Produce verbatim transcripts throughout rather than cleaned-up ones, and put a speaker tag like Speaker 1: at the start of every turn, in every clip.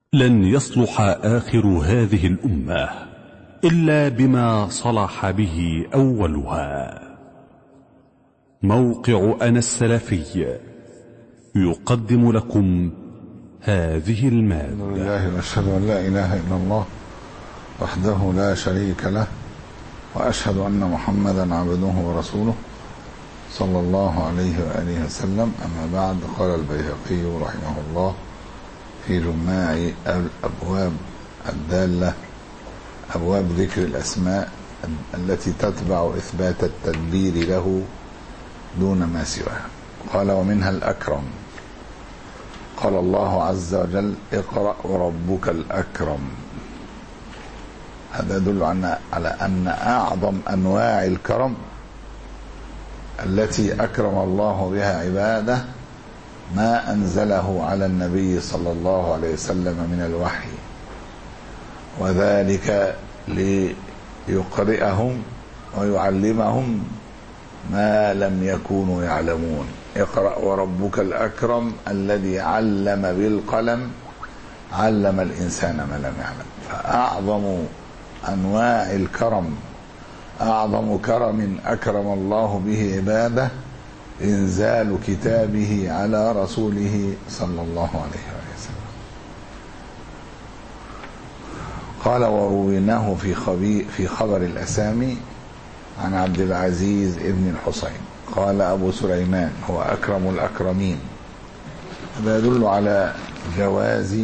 Speaker 1: لن يصلح آخر هذه الأمة إلا بما صلح به أولها. موقع أنا السلفي يقدم لكم هذه المادة.
Speaker 2: الحمد لله وأشهد أن لا إله إلا الله وحده لا شريك له، وأشهد أن محمدا عبده ورسوله صلى الله عليه وآله وسلم. أما بعد، قال البيهقي رحمه الله في جماع الأبواب الدالة أبواب ذكر الأسماء التي تتبع إثبات التدبير له دون ما سواه، قال: ومنها الأكرم. قال الله عز وجل: اقرأ وربك الأكرم. هذا يدل على أن أعظم أنواع الكرم التي أكرم الله بها عباده ما أنزله على النبي صلى الله عليه وسلم من الوحي، وذلك ليقرئهم ويعلمهم ما لم يكونوا يعلمون. اقرأ وربك الأكرم الذي علم بالقلم علم الإنسان ما لم يعلم. فأعظم أنواع الكرم، أعظم كرم أكرم الله به عباده إنزال كتابه على رسوله صلى الله عليه وسلم. قال: ورويناه في خبي في خبر الأسامي عن عبد العزيز ابن الحسين قال أبو سليمان: هو أكرم الأكرمين. هذا يدل على جواز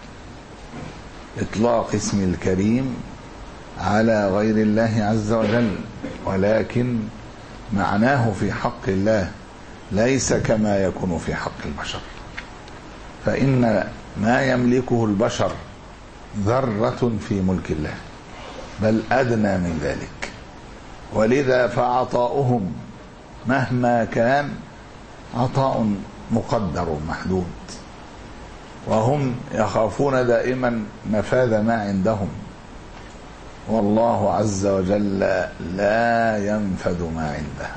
Speaker 2: إطلاق اسم الكريم على غير الله عز وجل، ولكن معناه في حق الله ليس كما يكون في حق البشر، فإن ما يملكه البشر ذرة في ملك الله، بل أدنى من ذلك، ولذا فعطاؤهم مهما كان عطاء مقدر محدود، وهم يخافون دائما نفاذ ما عندهم، والله عز وجل لا ينفذ ما عنده،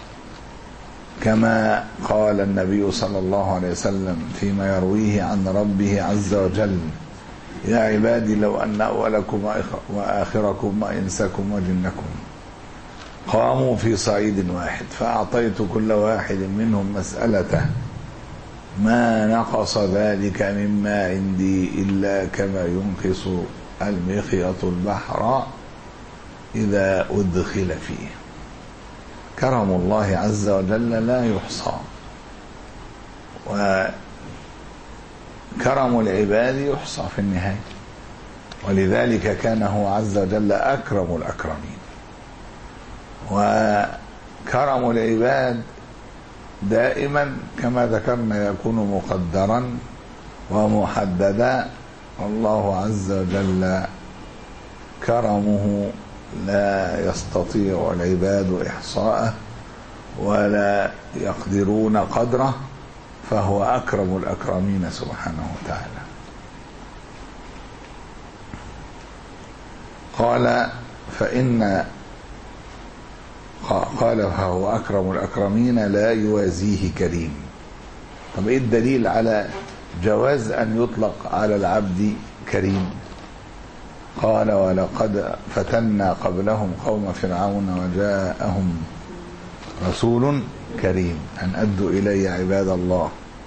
Speaker 2: كما قال النبي صلى الله عليه وسلم فيما يرويه عن ربه عز وجل: يا عبادي لو أن أولكم وآخركم وإنسكم وجنكم قاموا في صعيد واحد فأعطيت كل واحد منهم مسألته ما نقص ذلك مما عندي إلا كما ينقص المخيط البحر إذا أدخل فيه. كرم الله عز وجل لا يحصى، وكرم العباد يحصى في النهاية، ولذلك كان هو عز وجل أكرم الأكرمين. وكرم العباد دائما كما ذكرنا يكون مقدرا ومحددا، والله عز وجل كرمه لا يستطيع العباد إحصاءه ولا يقدرون قدره، فهو أكرم الأكرمين سبحانه وتعالى. قال فإن قال فهو أكرم الأكرمين لا يوازيه كريم. طب إيه الدليل على جواز أن يطلق على العبد كريم؟ قال: ولقد فتنا قبلهم قوم فرعون وجاءهم رسول كريم أن أدوا إلي عباد الله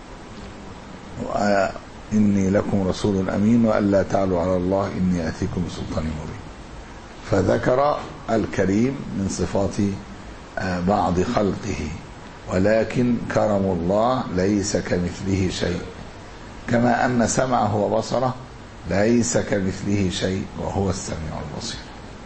Speaker 2: وإني لكم رسول أمين وألا تعلوا على الله إني آتيكم بسلطان مبين. فذكر الكريم من صفات بعض خلقه، ولكن كرم الله ليس كمثله شيء، كما أن سمعه وبصره ليس كمثله شيء وهو السميع البصير.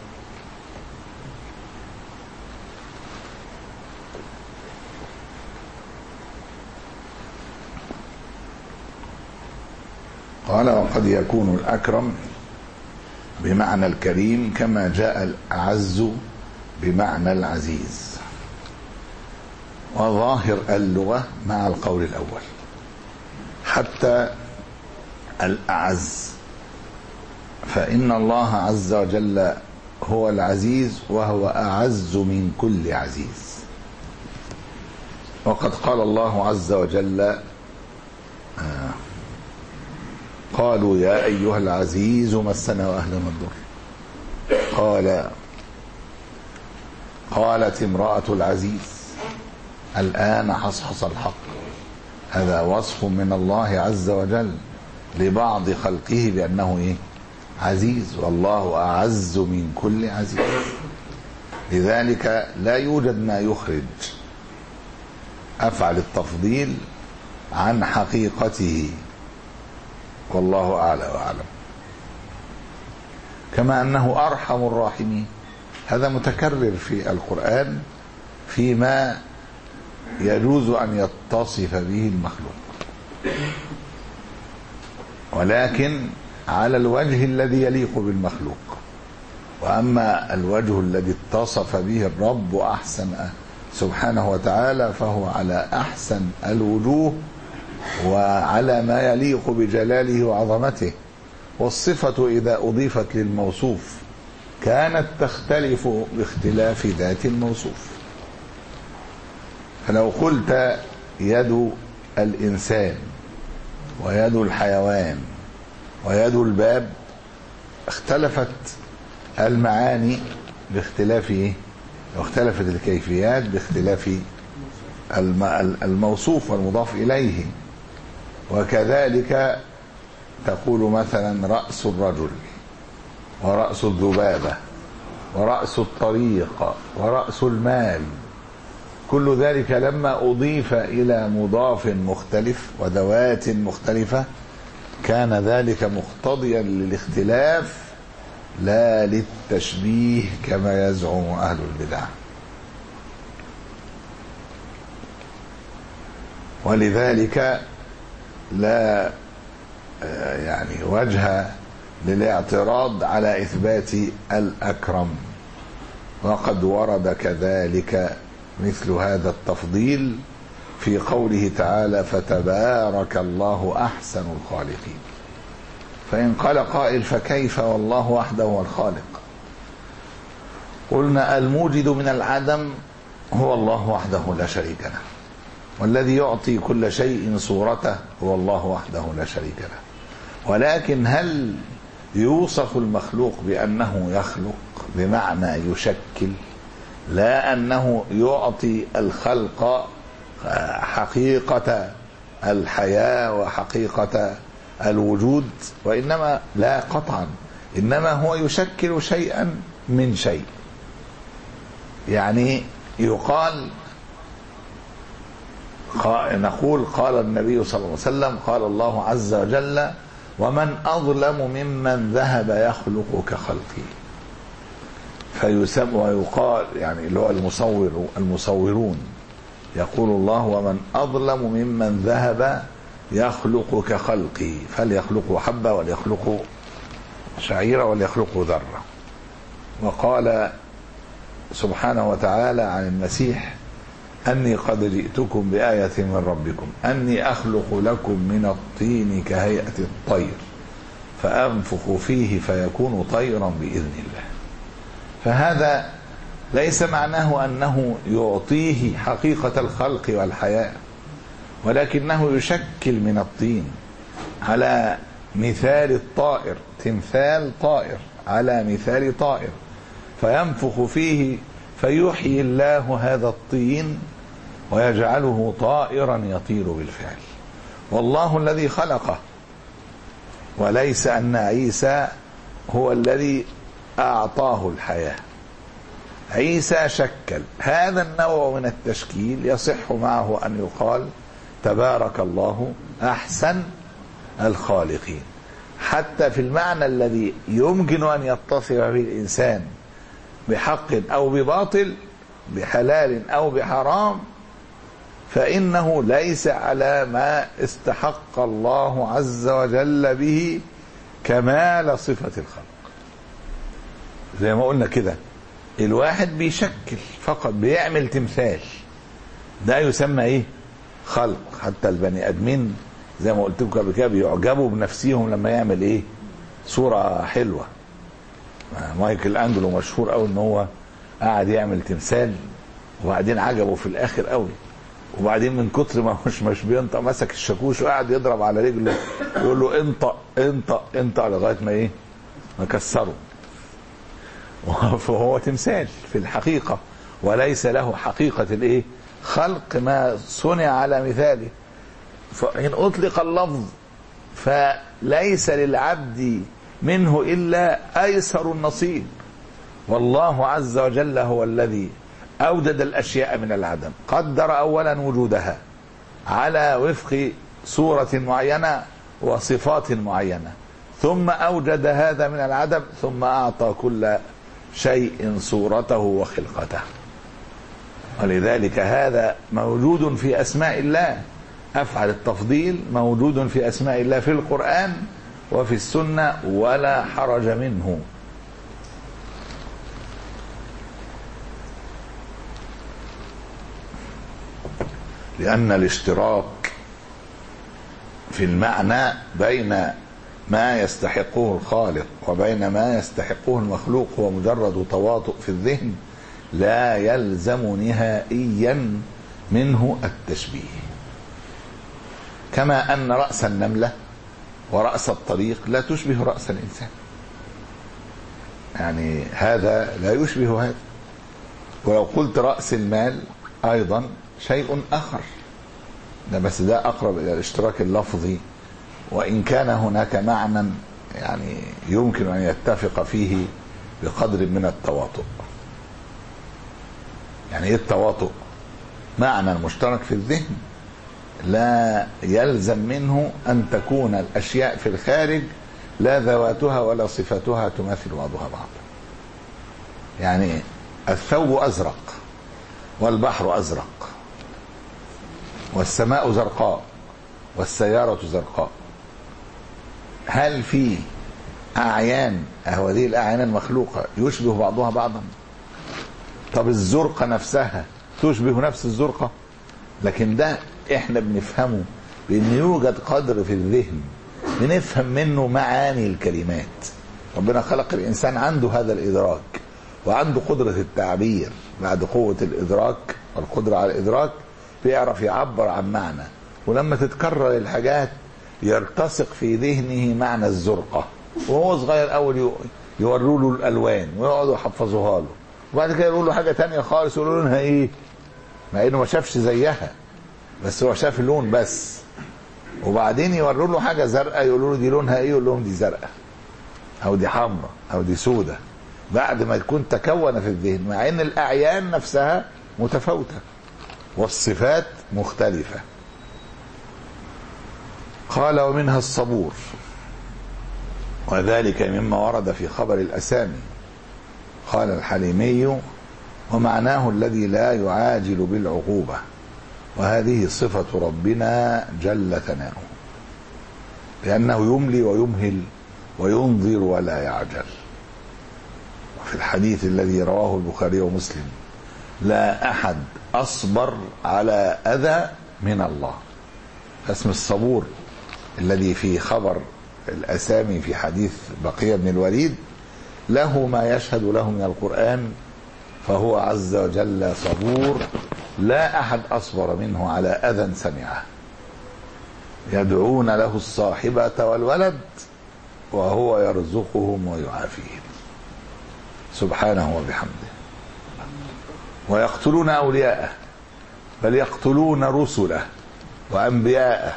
Speaker 2: قال: وقد يكون الأكرم بمعنى الكريم كما جاء الأعز بمعنى العزيز، وظاهر اللغة مع القول الأول، حتى الأعز، فإن الله عز وجل هو العزيز وهو أعز من كل عزيز. وقد قال الله عز وجل قالوا يا أيها العزيز مسنا وأهلنا الضر. قال قالت امرأة العزيز الآن حصحص الحق. هذا وصف من الله عز وجل لبعض خلقه بأنه إيه؟ عزيز، والله أعز من كل عزيز. لذلك لا يوجد ما يخرج أفعل التفضيل عن حقيقته، والله أعلى وأعلم. كما أنه أرحم الراحمين، هذا متكرر في القرآن فيما يجوز أن يتصف به المخلوق، ولكن على الوجه الذي يليق بالمخلوق. وأما الوجه الذي اتصف به الرب أحسن سبحانه وتعالى فهو على أحسن الوجوه وعلى ما يليق بجلاله وعظمته. والصفة إذا أضيفت للموصوف كانت تختلف باختلاف ذات الموصوف. فلو قلت يد الإنسان ويد الحيوان ويد الباب اختلفت المعاني باختلاف ايه؟ واختلفت الكيفيات باختلاف الموصوف والمضاف إليه. وكذلك تقول مثلا رأس الرجل ورأس الذبابة ورأس الطريق ورأس المال، كل ذلك لما أضيف إلى مضاف مختلف وذوات مختلفة كان ذلك مقتضيا للاختلاف لا للتشبيه كما يزعم أهل البدع. ولذلك لا يعني وجه للاعتراض على إثبات الأكرم، وقد ورد كذلك مثل هذا التفضيل في قوله تعالى فتبارك الله أحسن الخالقين. فإن قال قائل فكيف والله وحده هو الخالق؟ قلنا الموجد من العدم هو الله وحده لا شريك له، والذي يعطي كل شيء صورته هو الله وحده لا شريك له. ولكن هل يوصف المخلوق بأنه يخلق بمعنى يشكل، لا أنه يعطي الخلق حقيقة الحياة وحقيقة الوجود؟ وإنما لا قطعا، إنما هو يشكل شيئا من شيء. يعني يقال نقول قال النبي صلى الله عليه وسلم قال الله عز وجل ومن أظلم ممن ذهب يخلق كخلقي. فيسمى ويقال يعني اللي هو المصور المصورون يقول الله ومن أظلم ممن ذهب يخلق كخلقي فليخلقوا حبة وليخلقوا شعيرة وليخلقوا ذرة. وقال سبحانه وتعالى عن المسيح أني قد جئتكم بآية من ربكم أني أخلق لكم من الطين كهيئة الطير فأنفخ فيه فيكون طيرا بإذن الله. فهذا ليس معناه أنه يعطيه حقيقة الخلق والحياة، ولكنه يشكل من الطين على مثال الطائر، تمثال طائر على مثال طائر، فينفخ فيه فيحيي الله هذا الطين ويجعله طائرا يطير بالفعل. والله الذي خلقه، وليس أن عيسى هو الذي أعطاه الحياة. عيسى شكل. هذا النوع من التشكيل يصح معه أن يقال تبارك الله أحسن الخالقين، حتى في المعنى الذي يمكن أن يتصف به الإنسان بحق أو بباطل، بحلال أو بحرام، فإنه ليس على ما استحق الله عز وجل به كمال صفة الخلق. زي ما قلنا كده الواحد بيشكل فقط، بيعمل تمثال، ده يسمى ايه؟ خلق. حتى البني ادمين زي ما قلت لكم قبل كده بيعجبوا بنفسهم لما يعمل ايه؟ صورة حلوة. مايكل أنجلو مشهور قوي ان هو قاعد يعمل تمثال وبعدين عجبه في الاخر قوي، وبعدين من كتر ما مش مش بينطق مسك الشاكوش وقعد يضرب على رجله يقول له انطق انطق انطق لغايه ما ايه ما كسره. فهو تمثال في الحقيقه وليس له حقيقه الايه خلق ما صنع على مثاله. فإن أطلق اللفظ فليس للعبد منه إلا أيسر النصيب، والله عز وجل هو الذي أوجد الأشياء من العدم، قدر أولا وجودها على وفق صورة معينة وصفات معينة، ثم أوجد هذا من العدم، ثم أعطى كل شيء صورته وخلقته. ولذلك هذا موجود في أسماء الله، أفعل التفضيل موجود في أسماء الله في القرآن وفي السنة ولا حرج منه. لأن الاشتراك في المعنى بين ما يستحقه الخالق وبين ما يستحقه المخلوق هو مجرد تواطؤ في الذهن، لا يلزم نهائيا منه التشبيه. كما أن رأس النملة ورأس الطريق لا تشبه رأس الإنسان، يعني هذا لا يشبه هذا. ولو قلت رأس المال أيضا شيء آخر، ده بس ده أقرب إلى الاشتراك اللفظي، وإن كان هناك معنى يعني يمكن أن يتفق فيه بقدر من التواطؤ. يعني إيه التواطؤ؟ معنى مشترك في الذهن لا يلزم منه أن تكون الأشياء في الخارج لا ذواتها ولا صفاتها تماثل بعضها بعضا. يعني الثوب أزرق والبحر أزرق والسماء زرقاء والسيارة زرقاء، هل في أعيان هذه الأعيان المخلوقة يشبه بعضها بعضا؟ طب الزرقة نفسها تشبه نفس الزرقة؟ لكن ده احنا بنفهمه بأن يوجد قدر في الذهن بنفهم منه معاني الكلمات. ربنا خلق الإنسان عنده هذا الإدراك وعنده قدرة التعبير، بعد قوة الإدراك والقدرة على الإدراك بيعرف يعبر عن معنى، ولما تتكرر الحاجات يرتسق في ذهنه معنى الزرقة، وهو صغير أول يوروا له الألوان ويقعدوا يحفظوها له، وبعد كده يقولوا له حاجة تانية خالص يقولوا لها إيه، مع إنه ما شافش زيها بس هو شاف اللون بس. وبعدين يوروا له حاجة زرقاء يقولوا له دي لونها إيه، يقول لهم دي زرقاء أو دي حمراء أو دي سودة، بعد ما يكون تكون في الذهن، مع إن الأعيان نفسها متفاوتة والصفات مختلفة. قال ومنها الصبور، وذلك مما ورد في خبر الأسامي. قال الحليمي ومعناه الذي لا يعاجل بالعقوبة، وهذه صفة ربنا جل ثناؤه، لأنه يملي ويمهل وينظر ولا يعجل. وفي الحديث الذي رواه البخاري ومسلم لا أحد أصبر على أذى من الله. اسم الصبور الذي في خبر الأسامي في حديث بقية بن الوليد له ما يشهد له من القرآن، فهو عز وجل صبور لا أحد أصبر منه على أذى سمعه. يدعون له الصاحبة والولد وهو يرزقهم ويعافيهم سبحانه وبحمده. ويقتلون أولياءه، بل يقتلون رسله وأنبياءه،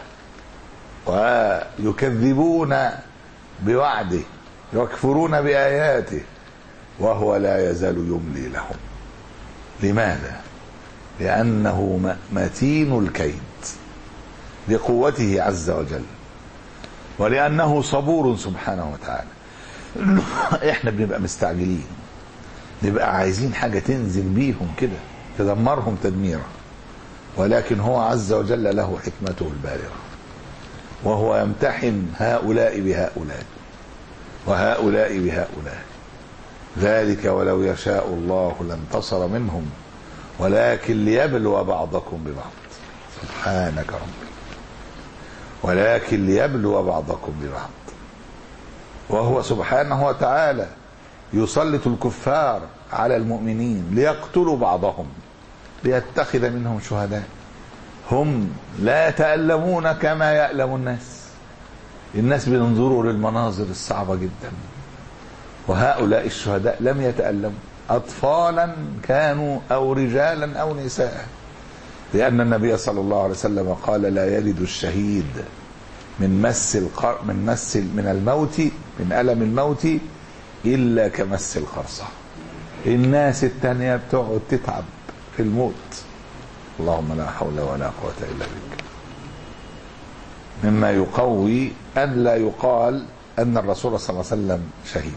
Speaker 2: ويكذبون بوعده، يكفرون بآياته، وهو لا يزال يملي لهم. لماذا؟ لأنه متين الكيد لقوته عز وجل، ولأنه صبور سبحانه وتعالى. احنا بنبقى مستعجلين، نبقى عايزين حاجة تنزل بيهم كده تدمرهم تدميرا، ولكن هو عز وجل له حكمته البالغة، وهو يمتحن هؤلاء بهؤلاء وهؤلاء بهؤلاء. ذلك ولو يشاء الله لانتصر منهم ولكن ليبلو بعضكم ببعض. سبحانك ربي، ولكن ليبلو بعضكم ببعض. وهو سبحانه وتعالى يسلط الكفار على المؤمنين ليقتلوا بعضهم ليتخذ منهم شهداء. هم لا يتألمون كما يألم الناس. الناس بينظروا للمناظر الصعبة جدا، وهؤلاء الشهداء لم يتألموا، أطفالا كانوا أو رجالا أو نساء، لأن النبي صلى الله عليه وسلم قال: لا يلد الشهيد من مس القر من مس من الموت من ألم الموت إلا كمس القرصة. الناس التانية بتقعد تتعب في الموت. اللهم لا حول ولا قوة إلا بك. مما يقوي أن لا يقال أن الرسول صلى الله عليه وسلم شهيد،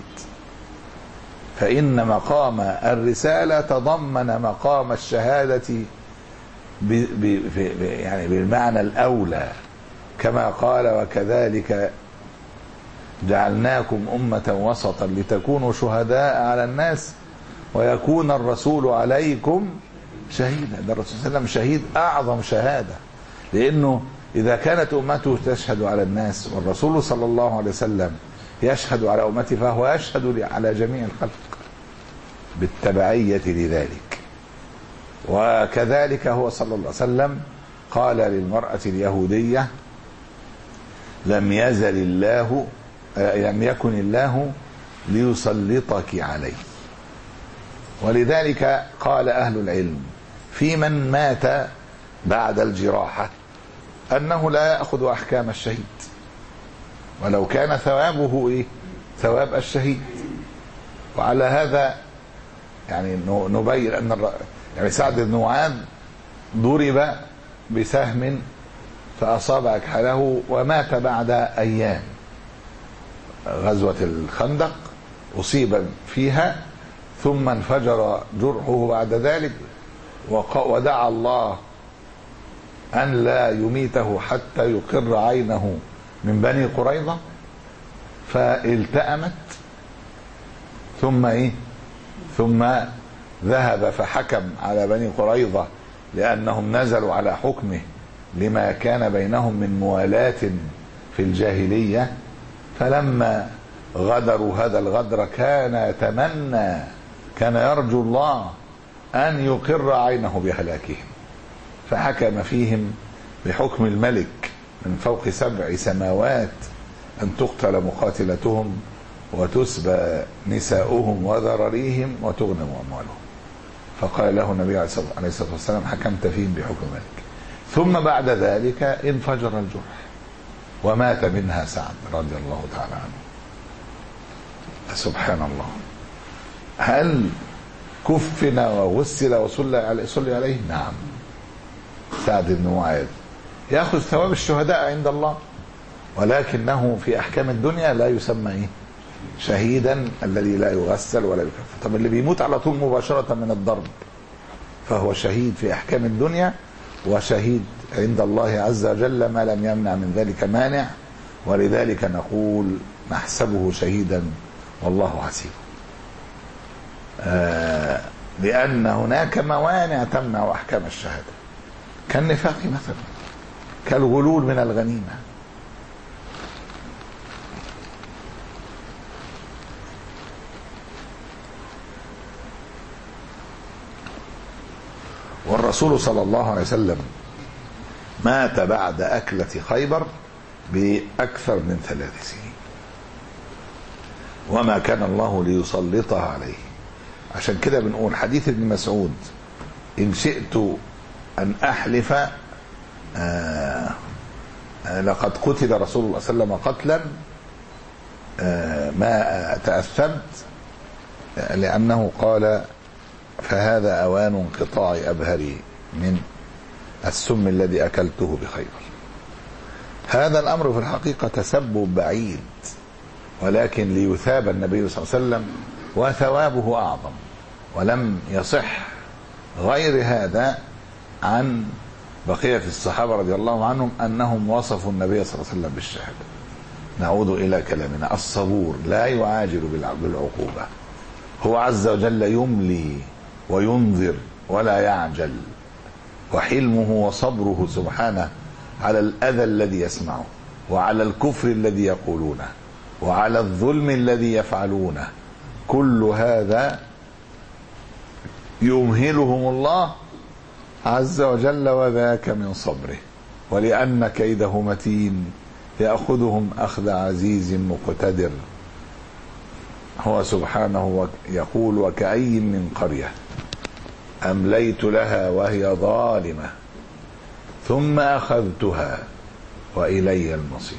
Speaker 2: فإن مقام الرسالة تضمن مقام الشهادة ب ب ب يعني بالمعنى الأولى، كما قال: وكذلك جعلناكم أمة وسطا لتكونوا شهداء على الناس ويكون الرسول عليكم شهيدا. ده الرسول صلى الله عليه وسلم شهيد أعظم شهادة، لأنه إذا كانت أمته تشهد على الناس والرسول صلى الله عليه وسلم يشهد على أمته، فهو يشهد على جميع الخلق بالتبعية لذلك. وكذلك هو صلى الله عليه وسلم قال للمرأة اليهودية: لم يزل الله لم يكن الله ليسلطك عليه. ولذلك قال أهل العلم في من مات بعد الجراحة أنه لا يأخذ أحكام الشهيد، ولو كان ثوابه إيه؟ ثواب الشهيد. وعلى هذا يعني نبين أن يعني سعد بن معاذ ضرب بسهم فأصاب أكحله ومات بعد أيام. غزوة الخندق أصيب فيها ثم انفجر جرحه بعد ذلك، ودعا الله أن لا يميته حتى يقر عينه من بني قريظة، فالتأمت ثم إيه ثم ذهب فحكم على بني قريظة لأنهم نزلوا على حكمه لما كان بينهم من موالاة في الجاهلية. فلما غدروا هذا الغدر كان يتمنى كان يرجو الله أن يقر عينه بهلاكهم، فحكم فيهم بحكم الملك من فوق سبع سماوات أن تقتل مقاتلتهم وتسبى نساؤهم وذراريهم وتغنم أموالهم. فقال له النبي عليه الصلاة والسلام: حكمت فيهم بحكم الملك. ثم بعد ذلك انفجر الجرح ومات منها سعد رضي الله تعالى عنه. سبحان الله. هل كفنا وغسل وصلي عليه؟ نعم. سعد بن معاذ يأخذ ثواب الشهداء عند الله، ولكنه في أحكام الدنيا لا يسمى إيه؟ شهيدا الذي لا يغسل ولا يكفر. طب اللي بيموت على طول مباشرة من الضرب فهو شهيد في أحكام الدنيا، وشهيد عند الله عز وجل ما لم يمنع من ذلك مانع. ولذلك نقول نحسبه شهيدا والله حسيبه، آه لأن هناك موانع تمنع أحكام الشهادة، كالنفاق مثلا، كالغلول من الغنيمة. والرسول صلى الله عليه وسلم مات بعد أكلة خيبر بأكثر من ثلاث سنين، وما كان الله ليسلطها عليه. عشان كده بنقول حديث ابن مسعود: إن شئت أن أحلف آه آه لقد قتل رسول الله صلى الله عليه وسلم قتلا آه ما تأثمت، لأنه قال: فهذا أوان انقطاع أبهري من السم الذي أكلته بخيبر. هذا الأمر في الحقيقة تسبب بعيد، ولكن ليثاب النبي صلى الله عليه وسلم وثوابه أعظم. ولم يصح غير هذا عن بقية الصحابة رضي الله عنهم أنهم وصفوا النبي صلى الله عليه وسلم بالشهادة. نعود إلى كلامنا: الصبور لا يعاجل بالعقوبة، هو عز وجل يملي وينذر ولا يعجل، وحلمه وصبره سبحانه على الأذى الذي يسمعه، وعلى الكفر الذي يقولونه، وعلى الظلم الذي يفعلونه، كل هذا يمهلهم الله عز وجل وذاك من صبره، ولأن كيده متين يأخذهم أخذ عزيز مقتدر. هو سبحانه يقول: وكأي من قرية أمليت لها وهي ظالمة ثم أخذتها وإلي المصير.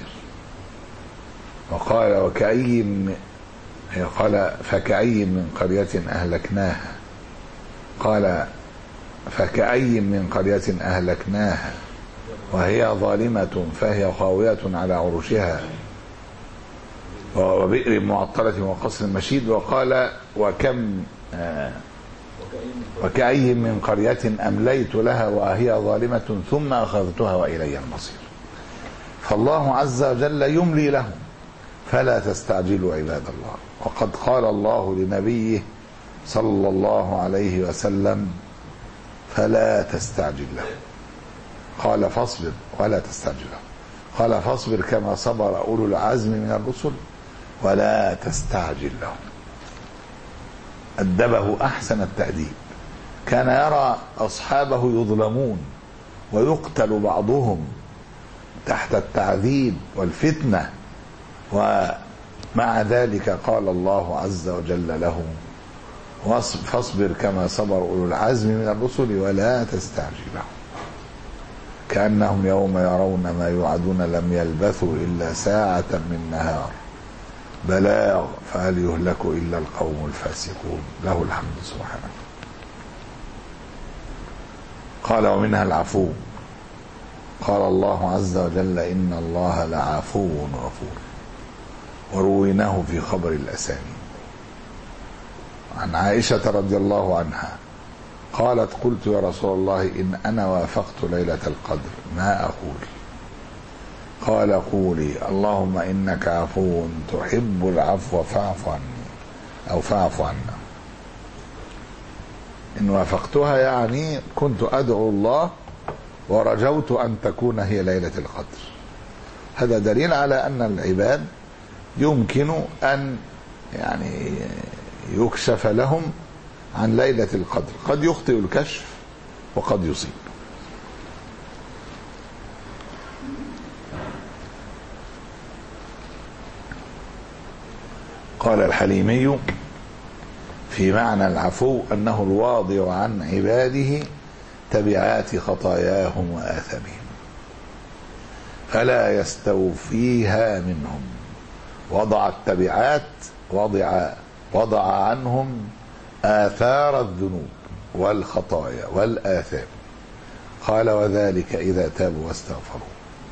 Speaker 2: وقال: وكأي من قال فكأي من قرية أهلكناها قال فكأي من قرية أهلكناها وهي ظالمة فهي خاوية على عروشها وبئر معطلة وقصر مشيد. وقال: وكم آه وكأي من قرية أمليت لها وهي ظالمة ثم أخذتها وإلي المصير. فالله عز وجل يملي لهم فلا تستعجلوا عباد الله. وقد قال الله لنبيه صلى الله عليه وسلم: فلا تستعجل لهم. قال: فاصبر ولا تستعجل لهم. قال: فاصبر كما صبر أولو العزم من الرسل ولا تستعجل لهم. أدبه أحسن التأديب. كان يرى أصحابه يظلمون ويقتل بعضهم تحت التعذيب والفتنة، ومع ذلك قال الله عز وجل له: فاصبر كما صبر أولو العزم من الرسل ولا تستعجل لهم. كأنهم يوم يرون ما يوعدون لم يلبثوا إلا ساعة من نهار بلاغ فهل يهلك إلا القوم الفاسقون. له الحمد سبحانه. قال: ومنها العفو. قال الله عز وجل: إن الله لعفو غفور. ورويناه في خبر الأساني عن عائشة رضي الله عنها قالت: قلت يا رسول الله إن أنا وافقت ليلة القدر ما أقول؟ قال: قولي اللهم إنك عفو تحب العفو فاعف عني أو فاعف عنا. إن وافقتها يعني كنت أدعو الله ورجوت أن تكون هي ليلة القدر. هذا دليل على أن العباد يمكن أن يعني يكشف لهم عن ليلة القدر. قد يخطئ الكشف وقد يصيب. قال الحليمي في معنى العفو أنه الواضع عن عباده تبعات خطاياهم وآثامهم فلا يستوفيها منهم. وضع التبعات وضع وضع عنهم آثار الذنوب والخطايا والآثام. قال: وذلك إذا تابوا واستغفروا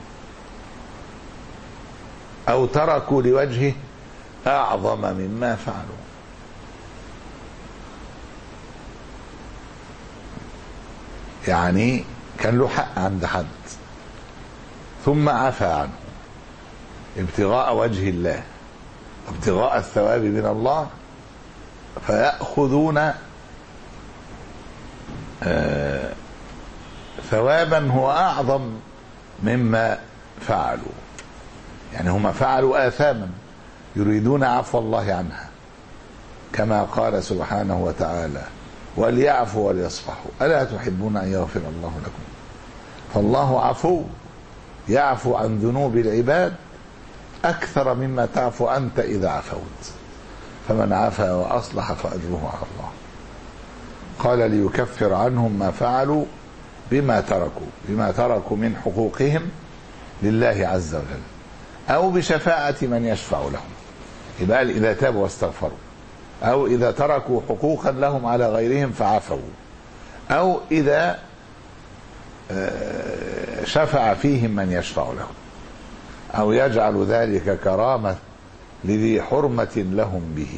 Speaker 2: أو تركوا لوجهه أعظم مما فعلوا. يعني كان له حق عند حد ثم عفى عنه ابتغاء وجه الله ابتغاء الثواب من الله، فيأخذون آه ثوابا هو أعظم مما فعلوا. يعني هم فعلوا آثاما يريدون عفو الله عنها، كما قال سبحانه وتعالى: وليعفوا وليصفحوا ألا تحبون أن يغفر الله لكم. فالله عفو يعفو عن ذنوب العباد أكثر مما تعفو أنت إذا عفوت. فمن عفا وأصلح فأجره على الله. قال: ليكفر عنهم ما فعلوا بما تركوا بما تركوا من حقوقهم لله عز وجل أو بشفاعة من يشفع لهم. يبقى إذا تابوا واستغفروا، أو إذا تركوا حقوقا لهم على غيرهم فعفوا، أو إذا شفع فيهم من يشفع لهم، أو يجعل ذلك كرامة لذي حرمة لهم به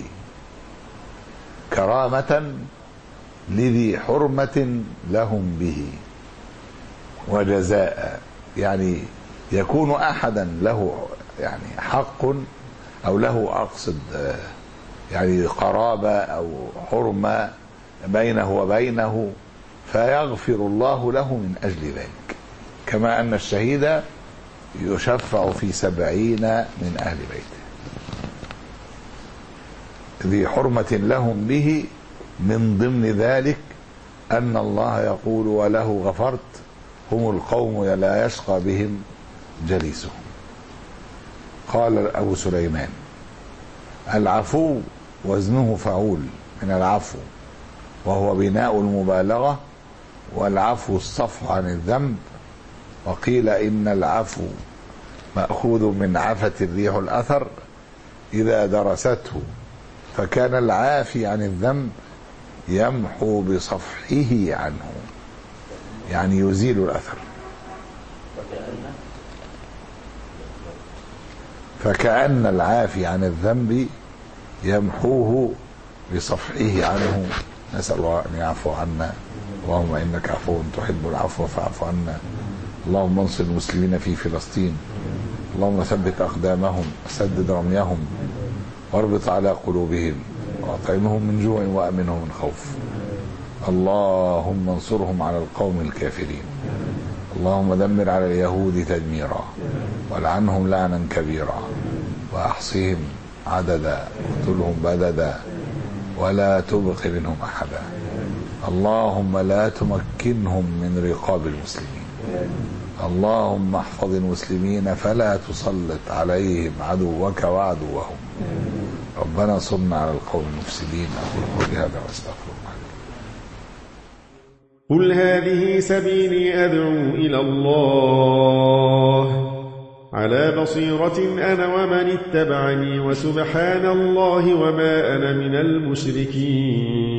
Speaker 2: كرامة لذي حرمة لهم به وجزاء. يعني يكون أحدا له يعني حق أو له أقصد يعني قرابة أو حرمة بينه وبينه فيغفر الله له من أجل ذلك، كما أن الشهيد يشفع في سبعين من أهل بيته ذي حرمة لهم به. من ضمن ذلك أن الله يقول وله غفرت هم القوم لا يشقى بهم جليسهم. قال أبو سليمان: العفو وزنه فعول من العفو، وهو بناء المبالغة، والعفو الصفح عن الذنب. وقيل إن العفو مأخوذ من عفت الريح الأثر إذا درسته، فكان العافي عن الذنب يمحو بصفحه عنه، يعني يزيل الأثر. فكأن العافي عن الذنب يمحوه بصفحه عنه. نسأل الله أن يعفو عنا. اللهم إنك عفو تحب العفو فاعف عنا. اللهم انصر المسلمين في فلسطين. اللهم ثبت أقدامهم وسدد رميهم واربط على قلوبهم وأطعمهم من جوع وأمنهم من خوف. اللهم انصرهم على القوم الكافرين. اللهم دمر على اليهود تدميرا ولعنهم لعنا كبيرا وأحصهم عددا وقتلهم بددا ولا تبق منهم أحدا. اللهم لا تمكنهم من رقاب المسلمين. اللهم احفظ المسلمين فلا تسلط عليهم عدوك وعدوهم. ربنا صرنا على القوم المفسدين. أقول قولي هذا واستغفر الله.
Speaker 3: قل هذه سبيلي أدعو إلى الله على بصيرة أنا ومن اتبعني، وسبحان الله وما أنا من المشركين.